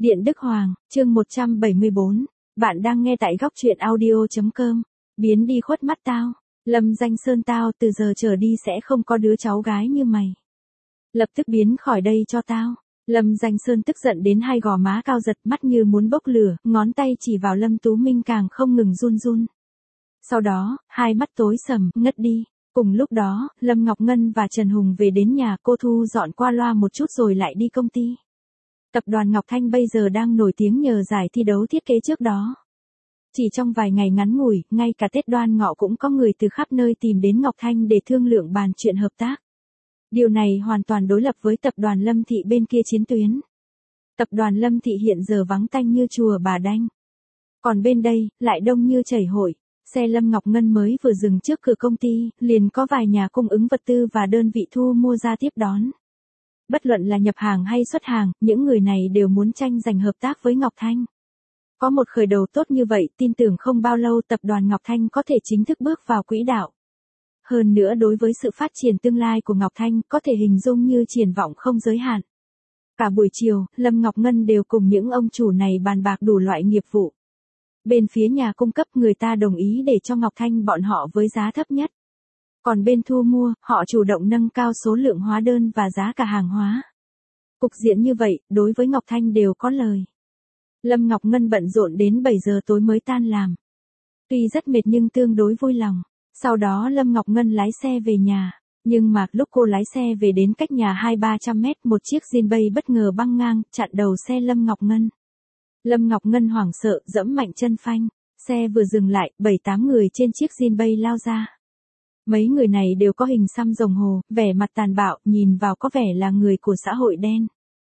Điện Đức Hoàng, chương 174. Bạn đang nghe tại góc truyện audio.com. Biến đi khuất mắt tao. Lâm Danh Sơn, tao từ giờ trở đi sẽ không có đứa cháu gái như mày. Lập tức biến khỏi đây cho tao. Lâm Danh Sơn tức giận đến hai gò má cao giật, mắt như muốn bốc lửa, ngón tay chỉ vào Lâm Tú Minh càng không ngừng run run. Sau đó, hai mắt tối sầm, ngất đi. Cùng lúc đó, Lâm Ngọc Ngân và Trần Hùng về đến nhà, cô thu dọn qua loa một chút rồi lại đi công ty. Tập đoàn Ngọc Thanh bây giờ đang nổi tiếng nhờ giải thi đấu thiết kế trước đó. Chỉ trong vài ngày ngắn ngủi, ngay cả Tết Đoan Ngọ cũng có người từ khắp nơi tìm đến Ngọc Thanh để thương lượng bàn chuyện hợp tác. Điều này hoàn toàn đối lập với tập đoàn Lâm Thị bên kia chiến tuyến. Tập đoàn Lâm Thị hiện giờ vắng tanh như chùa Bà Đanh. Còn bên đây, lại đông như chảy hội. Xe Lâm Ngọc Ngân mới vừa dừng trước cửa công ty, liền có vài nhà cung ứng vật tư và đơn vị thu mua ra tiếp đón. Bất luận là nhập hàng hay xuất hàng, những người này đều muốn tranh giành hợp tác với Ngọc Thanh. Có một khởi đầu tốt như vậy, tin tưởng không bao lâu tập đoàn Ngọc Thanh có thể chính thức bước vào quỹ đạo. Hơn nữa đối với sự phát triển tương lai của Ngọc Thanh, có thể hình dung như triển vọng không giới hạn. Cả buổi chiều, Lâm Ngọc Ngân đều cùng những ông chủ này bàn bạc đủ loại nghiệp vụ. Bên phía nhà cung cấp, người ta đồng ý để cho Ngọc Thanh bọn họ với giá thấp nhất. Còn bên thu mua, họ chủ động nâng cao số lượng hóa đơn và giá cả hàng hóa. Cục diện như vậy, đối với Ngọc Thanh đều có lời. Lâm Ngọc Ngân bận rộn đến 7 giờ tối mới tan làm. Tuy rất mệt nhưng tương đối vui lòng. Sau đó Lâm Ngọc Ngân lái xe về nhà. Nhưng mà lúc cô lái xe về đến cách nhà 200-300 mét, một chiếc Jinbei bất ngờ băng ngang, chặn đầu xe Lâm Ngọc Ngân. Lâm Ngọc Ngân hoảng sợ, giẫm mạnh chân phanh. Xe vừa dừng lại, 7-8 người trên chiếc Jinbei lao ra. Mấy người này đều có hình xăm rồng hồ, vẻ mặt tàn bạo, nhìn vào có vẻ là người của xã hội đen.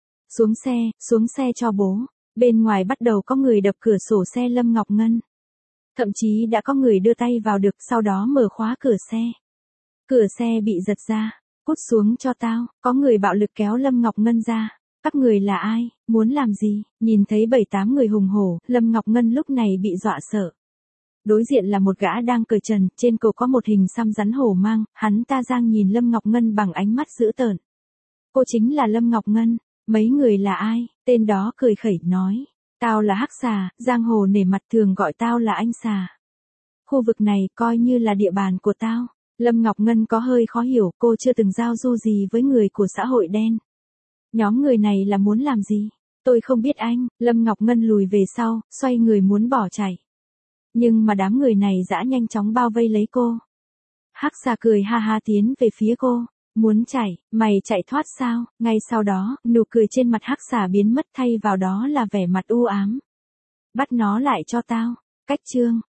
Xuống xe cho bố. Bên ngoài bắt đầu có người đập cửa sổ xe Lâm Ngọc Ngân. Thậm chí đã có người đưa tay vào được, sau đó mở khóa cửa xe. Cửa xe bị giật ra. Cút xuống cho tao. Có người bạo lực kéo Lâm Ngọc Ngân ra. Các người là ai, muốn làm gì? Nhìn thấy 7-8 người hùng hổ, Lâm Ngọc Ngân lúc này bị dọa sợ. Đối diện là một gã đang cởi trần, trên cổ có một hình xăm rắn hổ mang, hắn ta giang nhìn Lâm Ngọc Ngân bằng ánh mắt dữ tợn. Cô chính là Lâm Ngọc Ngân, mấy người là ai? Tên đó cười khẩy nói, tao là Hắc Xà, giang hồ nể mặt thường gọi tao là anh Xà. Khu vực này coi như là địa bàn của tao. Lâm Ngọc Ngân có hơi khó hiểu, cô chưa từng giao du gì với người của xã hội đen. Nhóm người này là muốn làm gì? Tôi không biết anh. Lâm Ngọc Ngân lùi về sau, xoay người muốn bỏ chạy. Nhưng mà đám người này dã nhanh chóng bao vây lấy cô. Hắc Xà cười ha ha tiến về phía cô. Muốn chạy, mày chạy thoát sao? Ngay sau đó, nụ cười trên mặt Hắc Xà biến mất, thay vào đó là vẻ mặt u ám. Bắt nó lại cho tao. Cách chương.